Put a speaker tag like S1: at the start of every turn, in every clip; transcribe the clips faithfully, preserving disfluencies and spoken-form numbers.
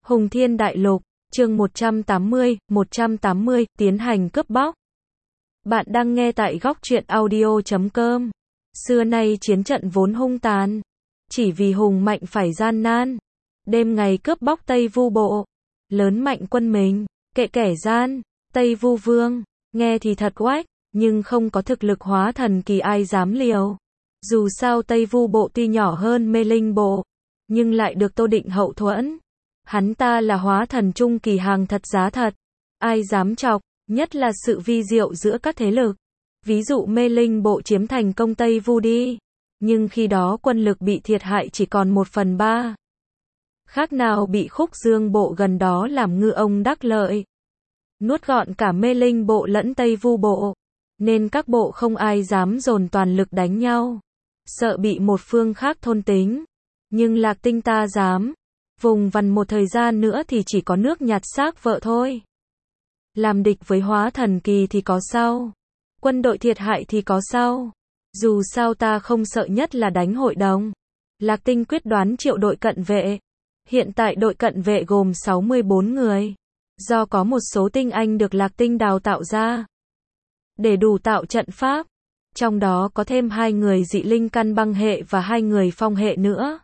S1: Hùng Thiên Đại Lục, chương một trăm tám mươi, một trăm tám mươi, tiến hành cướp bóc. Bạn đang nghe tại góc truyện audio chấm com. Xưa nay chiến trận vốn hung tàn, chỉ vì hùng mạnh phải gian nan. Đêm ngày cướp bóc Tây Vu Bộ, lớn mạnh quân mình, kệ kẻ gian, Tây Vu Vương, nghe thì thật oách, nhưng không có thực lực hóa thần kỳ ai dám liều. Dù sao Tây Vu Bộ tuy nhỏ hơn Mê Linh Bộ, nhưng lại được Tô Định hậu thuẫn. Hắn ta là hóa thần trung kỳ hàng thật giá thật, ai dám chọc, nhất là sự vi diệu giữa các thế lực. Ví dụ Mê Linh Bộ chiếm thành công Tây Vu đi, nhưng khi đó quân lực bị thiệt hại chỉ còn một phần ba. Khác nào bị Khúc Dương Bộ gần đó làm ngư ông đắc lợi, nuốt gọn cả Mê Linh Bộ lẫn Tây Vu Bộ, nên các bộ không ai dám dồn toàn lực đánh nhau, sợ bị một phương khác thôn tính. Nhưng Lạc Tinh ta dám, vùng vằng một thời gian nữa thì chỉ có nước nhặt xác vợ thôi. Làm địch với hóa thần kỳ thì có sao? Quân đội thiệt hại thì có sao? Dù sao ta không sợ nhất là đánh hội đồng. Lạc Tinh quyết đoán triệu đội cận vệ. Hiện tại đội cận vệ gồm sáu mươi bốn người. Do có một số tinh anh được Lạc Tinh đào tạo ra để đủ tạo trận pháp. Trong đó có thêm hai người dị linh căn băng hệ và hai người phong hệ nữa.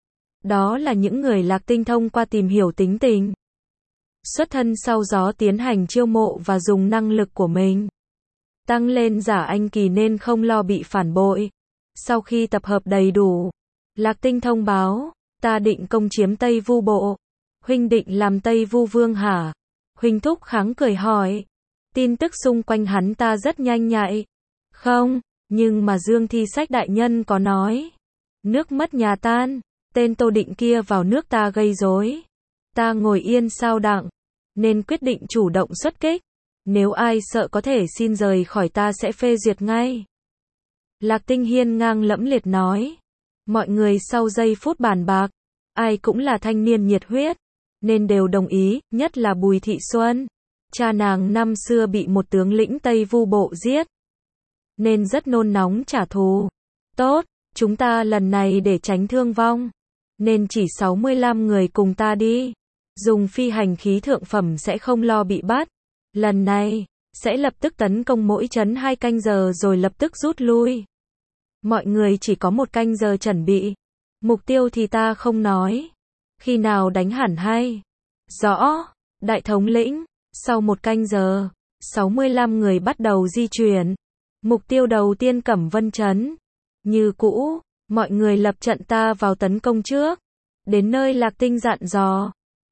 S1: Đó là những người Lạc Tinh thông qua tìm hiểu tính tình, xuất thân sau gió tiến hành chiêu mộ và dùng năng lực của mình tăng lên giả anh kỳ nên không lo bị phản bội. Sau khi tập hợp đầy đủ, Lạc Tinh thông báo, ta định công chiếm Tây Vu Bộ. Huynh định làm Tây Vu Vương hả? Huynh Thúc Kháng cười hỏi. Tin tức xung quanh hắn ta rất nhanh nhạy. Không, nhưng mà Dương Thi Sách đại nhân có nói, nước mất nhà tan, tên Tô Định kia vào nước ta gây rối. Ta ngồi yên sao đặng, nên quyết định chủ động xuất kích. Nếu ai sợ có thể xin rời khỏi ta sẽ phê duyệt ngay. Lạc Tinh hiên ngang lẫm liệt nói. Mọi người sau giây phút bàn bạc, ai cũng là thanh niên nhiệt huyết, nên đều đồng ý, nhất là Bùi Thị Xuân. Cha nàng năm xưa bị một tướng lĩnh Tây Vu Bộ giết, nên rất nôn nóng trả thù. Tốt, chúng ta lần này để tránh thương vong, nên chỉ sáu mươi lăm người cùng ta đi. Dùng phi hành khí thượng phẩm sẽ không lo bị bắt. Lần này, sẽ lập tức tấn công mỗi trấn hai canh giờ rồi lập tức rút lui. Mọi người chỉ có một canh giờ chuẩn bị. Mục tiêu thì ta không nói. Khi nào đánh hẳn hay? Rõ, đại thống lĩnh. Sau một canh giờ, sáu mươi lăm người bắt đầu di chuyển. Mục tiêu đầu tiên Cẩm Vân Trấn. Như cũ, mọi người lập trận ta vào tấn công trước. Đến nơi Lạc Tinh dặn dò.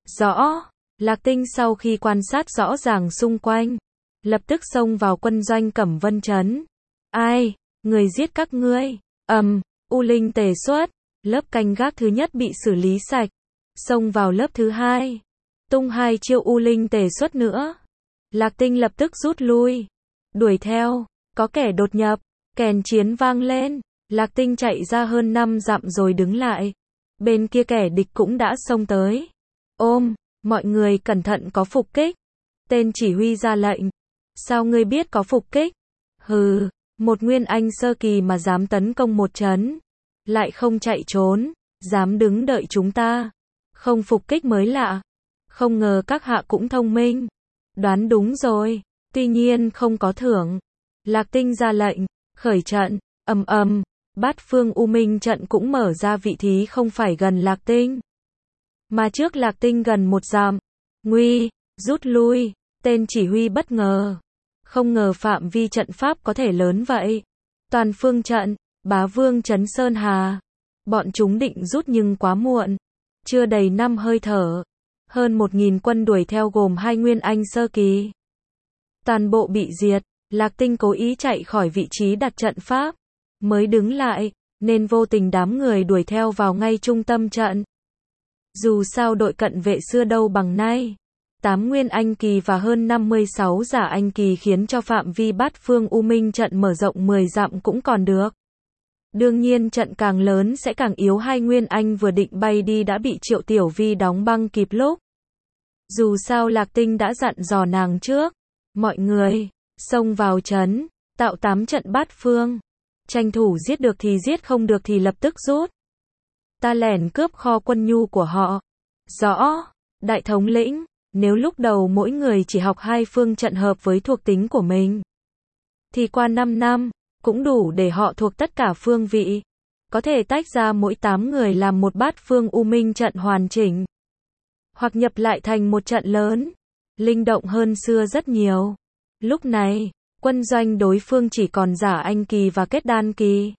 S1: Rõ, Lạc Tinh sau khi quan sát rõ ràng xung quanh, lập tức xông vào quân doanh Cẩm Vân Trấn. Ai, người giết các ngươi? Ầm, um, U Linh tề xuất, lớp canh gác thứ nhất bị xử lý sạch. Xông vào lớp thứ hai, tung hai chiêu U Linh tề xuất nữa. Lạc Tinh lập tức rút lui, đuổi theo, có kẻ đột nhập, kèn chiến vang lên. Lạc Tinh chạy ra hơn năm dặm rồi đứng lại. Bên kia kẻ địch cũng đã xông tới. Ôm, mọi người cẩn thận có phục kích. Tên chỉ huy ra lệnh. Sao ngươi biết có phục kích? Hừ, một nguyên anh sơ kỳ mà dám tấn công một trấn, lại không chạy trốn, dám đứng đợi chúng ta. Không phục kích mới lạ. Không ngờ các hạ cũng thông minh. Đoán đúng rồi, tuy nhiên không có thưởng. Lạc Tinh ra lệnh, khởi trận, ầm ầm. Bát phương U Minh trận cũng mở ra vị trí không phải gần Lạc Tinh, mà trước Lạc Tinh gần một dặm. Nguy, rút lui. Tên chỉ huy bất ngờ. Không ngờ phạm vi trận pháp có thể lớn vậy. Toàn phương trận, Bá Vương Trấn Sơn Hà. Bọn chúng định rút nhưng quá muộn. Chưa đầy năm hơi thở. Hơn một nghìn quân đuổi theo gồm hai nguyên anh sơ kỳ. Toàn bộ bị diệt. Lạc Tinh cố ý chạy khỏi vị trí đặt trận pháp, mới đứng lại, nên vô tình đám người đuổi theo vào ngay trung tâm trận. Dù sao đội cận vệ xưa đâu bằng nay. tám nguyên anh kỳ và hơn năm mươi sáu giả anh kỳ khiến cho phạm vi bát phương U Minh trận mở rộng mười dặm cũng còn được. Đương nhiên trận càng lớn sẽ càng yếu. Hai nguyên anh vừa định bay đi đã bị Triệu Tiểu Vi đóng băng kịp lúc. Dù sao Lạc Tinh đã dặn dò nàng trước. Mọi người, xông vào trấn, tạo tám trận bát phương. Tranh thủ giết được thì giết, không được thì lập tức rút. Ta lẻn cướp kho quân nhu của họ. Rõ, Đại thống lĩnh, nếu lúc đầu mỗi người chỉ học hai phương trận hợp với thuộc tính của mình, thì qua năm năm, cũng đủ để họ thuộc tất cả phương vị. Có thể tách ra mỗi tám người làm một bát phương U Minh trận hoàn chỉnh. Hoặc nhập lại thành một trận lớn, linh động hơn xưa rất nhiều. Lúc này, quân doanh đối phương chỉ còn giả anh kỳ và kết đan kỳ.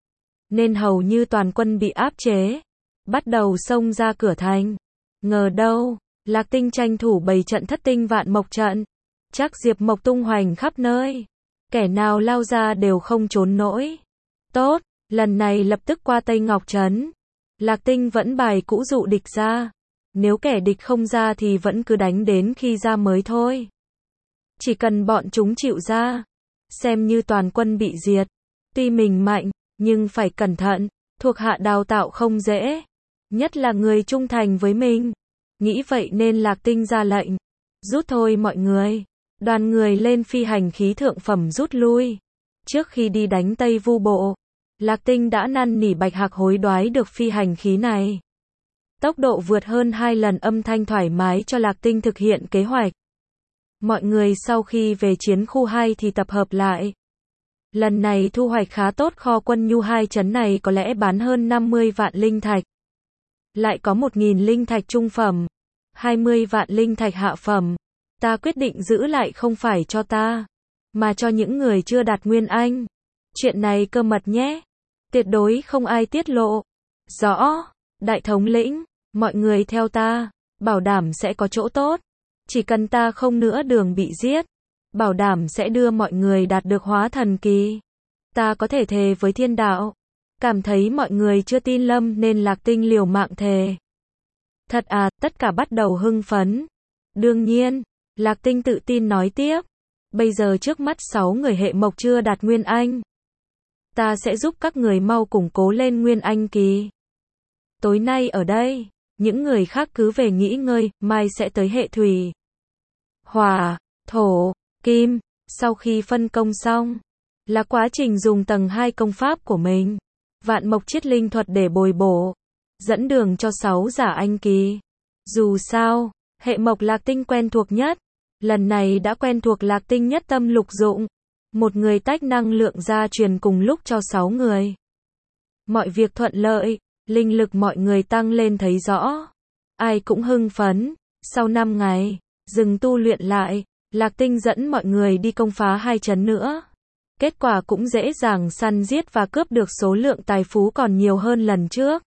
S1: Nên hầu như toàn quân bị áp chế. Bắt đầu xông ra cửa thành. Ngờ đâu, Lạc Tinh tranh thủ bày trận thất tinh vạn mộc trận. Chắc diệp mộc tung hoành khắp nơi. Kẻ nào lao ra đều không trốn nổi. Tốt, lần này lập tức qua Tây Ngọc Trấn. Lạc Tinh vẫn bài cũ dụ địch ra. Nếu kẻ địch không ra thì vẫn cứ đánh đến khi ra mới thôi. Chỉ cần bọn chúng chịu ra, xem như toàn quân bị diệt. Tuy mình mạnh, nhưng phải cẩn thận, thuộc hạ đào tạo không dễ. Nhất là người trung thành với mình. Nghĩ vậy nên Lạc Tinh ra lệnh. Rút thôi mọi người. Đoàn người lên phi hành khí thượng phẩm rút lui. Trước khi đi đánh Tây Vu Bộ, Lạc Tinh đã năn nỉ Bạch Hạc hối đoái được phi hành khí này. Tốc độ vượt hơn hai lần âm thanh thoải mái cho Lạc Tinh thực hiện kế hoạch. Mọi người sau khi về chiến khu hai thì tập hợp lại. Lần này thu hoạch khá tốt, kho quân nhu hai trấn này có lẽ bán hơn năm mươi vạn linh thạch. Lại có một nghìn linh thạch trung phẩm, hai mươi vạn linh thạch hạ phẩm. Ta quyết định giữ lại không phải cho ta, mà cho những người chưa đạt Nguyên Anh. Chuyện này cơ mật nhé. Tuyệt đối không ai tiết lộ. Rõ, đại thống lĩnh, mọi người theo ta, bảo đảm sẽ có chỗ tốt. Chỉ cần ta không nữa đường bị giết, bảo đảm sẽ đưa mọi người đạt được hóa thần kỳ. Ta có thể thề với thiên đạo. Cảm thấy mọi người chưa tin Lâm nên Lạc Tinh liều mạng thề. Thật à, tất cả bắt đầu hưng phấn. Đương nhiên, Lạc Tinh tự tin nói tiếp. Bây giờ trước mắt sáu người hệ mộc chưa đạt Nguyên Anh. Ta sẽ giúp các người mau củng cố lên Nguyên Anh kỳ. Tối nay ở đây, những người khác cứ về nghỉ ngơi, mai sẽ tới hệ thủy, hỏa, thổ, kim. Sau khi phân công xong, là quá trình dùng tầng hai công pháp của mình, vạn mộc chiết linh thuật để bồi bổ, dẫn đường cho sáu giả anh kỳ. Dù sao, hệ mộc Lạc Tinh quen thuộc nhất. Lần này đã quen thuộc Lạc Tinh nhất tâm lục dụng. Một người tách năng lượng ra truyền cùng lúc cho sáu người. Mọi việc thuận lợi, linh lực mọi người tăng lên thấy rõ. Ai cũng hưng phấn. Sau năm ngày, dừng tu luyện lại, Lạc Tinh dẫn mọi người đi công phá hai trấn nữa. Kết quả cũng dễ dàng săn giết và cướp được số lượng tài phú còn nhiều hơn lần trước.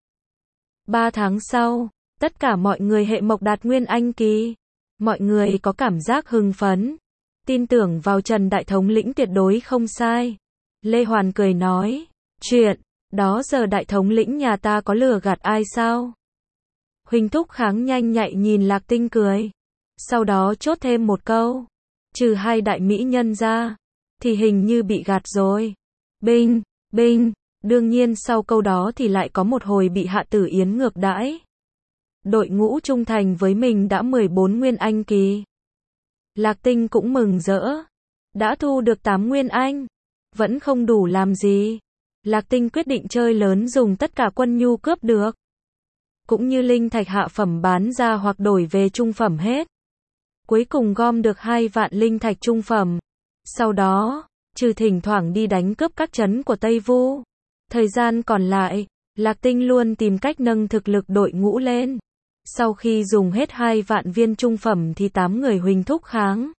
S1: Ba tháng sau, tất cả mọi người hệ mộc đạt Nguyên Anh kỳ. Mọi người có cảm giác hưng phấn. Tin tưởng vào Trần Đại Thống lĩnh tuyệt đối không sai. Lê Hoàn cười nói. Chuyện, đó giờ Đại Thống lĩnh nhà ta có lừa gạt ai sao? Huỳnh Thúc Kháng nhanh nhạy nhìn Lạc Tinh cười. Sau đó chốt thêm một câu. Trừ hai đại mỹ nhân ra, thì hình như bị gạt rồi. Binh, binh. Đương nhiên sau câu đó thì lại có một hồi bị Hạ Tử Yến ngược đãi. Đội ngũ trung thành với mình đã mười bốn Nguyên Anh kỳ. Lạc Tinh cũng mừng rỡ. Đã thu được tám Nguyên Anh. Vẫn không đủ làm gì. Lạc Tinh quyết định chơi lớn, dùng tất cả quân nhu cướp được. Cũng như linh thạch hạ phẩm bán ra hoặc đổi về trung phẩm hết. Cuối cùng gom được hai vạn linh thạch trung phẩm. Sau đó, trừ thỉnh thoảng đi đánh cướp các trấn của Tây Vu, thời gian còn lại, Lạc Tinh luôn tìm cách nâng thực lực đội ngũ lên. Sau khi dùng hết hai vạn viên trung phẩm thì tám người Huỳnh Thúc Kháng,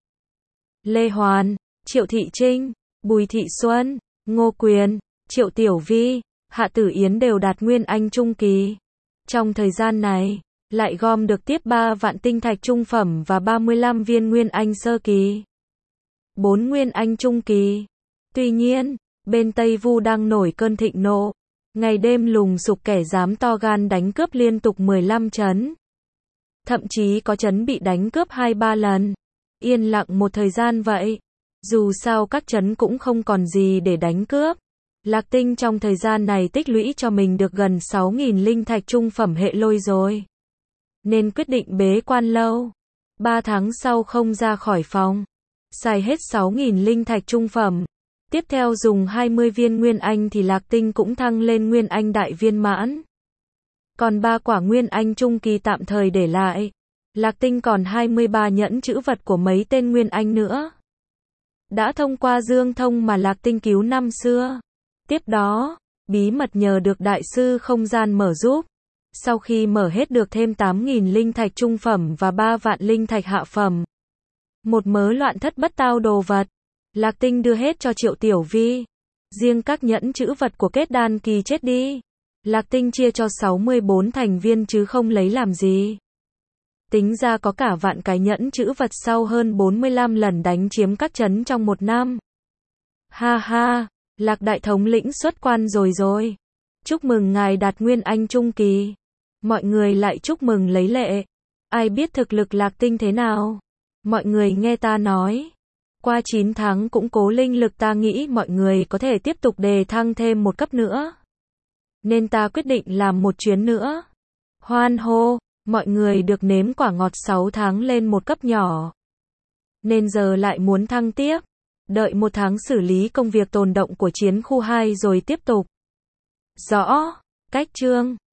S1: Lê Hoàn, Triệu Thị Trinh, Bùi Thị Xuân, Ngô Quyền, Triệu Tiểu Vi, Hạ Tử Yến đều đạt Nguyên Anh trung kỳ. Trong thời gian này, lại gom được tiếp ba vạn tinh thạch trung phẩm và ba mươi lăm viên Nguyên Anh sơ kỳ. bốn Nguyên Anh trung kỳ. Tuy nhiên, bên Tây Vu đang nổi cơn thịnh nộ. Ngày đêm lùng sục kẻ dám to gan đánh cướp liên tục mười lăm trấn. Thậm chí có trấn bị đánh cướp hai ba lần. Yên lặng một thời gian vậy. Dù sao các trấn cũng không còn gì để đánh cướp. Lạc Tinh trong thời gian này tích lũy cho mình được gần sáu nghìn linh thạch trung phẩm hệ lôi rồi. Nên quyết định bế quan lâu. ba tháng sau không ra khỏi phòng. Xài hết sáu nghìn linh thạch trung phẩm. Tiếp theo dùng hai mươi viên Nguyên Anh thì Lạc Tinh cũng thăng lên Nguyên Anh đại viên mãn. Còn ba quả Nguyên Anh trung kỳ tạm thời để lại. Lạc Tinh còn hai mươi ba nhẫn chữ vật của mấy tên Nguyên Anh nữa. Đã thông qua Dương Thông mà Lạc Tinh cứu năm xưa. Tiếp đó, bí mật nhờ được đại sư không gian mở giúp. Sau khi mở hết được thêm tám nghìn linh thạch trung phẩm và ba vạn linh thạch hạ phẩm. Một mớ loạn thất bất tao đồ vật. Lạc Tinh đưa hết cho Triệu Tiểu Vi. Riêng các nhẫn chữ vật của kết đan kỳ chết đi. Lạc Tinh chia cho sáu mươi bốn thành viên chứ không lấy làm gì. Tính ra có cả vạn cái nhẫn chữ vật sau hơn bốn mươi lăm lần đánh chiếm các trấn trong một năm. Ha ha, Lạc đại thống lĩnh xuất quan rồi rồi. Chúc mừng ngài đạt Nguyên Anh trung kỳ. Mọi người lại chúc mừng lấy lệ. Ai biết thực lực Lạc Tinh thế nào? Mọi người nghe ta nói. Qua chín tháng củng cố linh lực ta nghĩ mọi người có thể tiếp tục đề thăng thêm một cấp nữa. Nên ta quyết định làm một chuyến nữa. Hoan hô, mọi người được nếm quả ngọt sáu tháng lên một cấp nhỏ. Nên giờ lại muốn thăng tiếp. Đợi một tháng xử lý công việc tồn động của chiến khu hai rồi tiếp tục. Rõ, cách chương.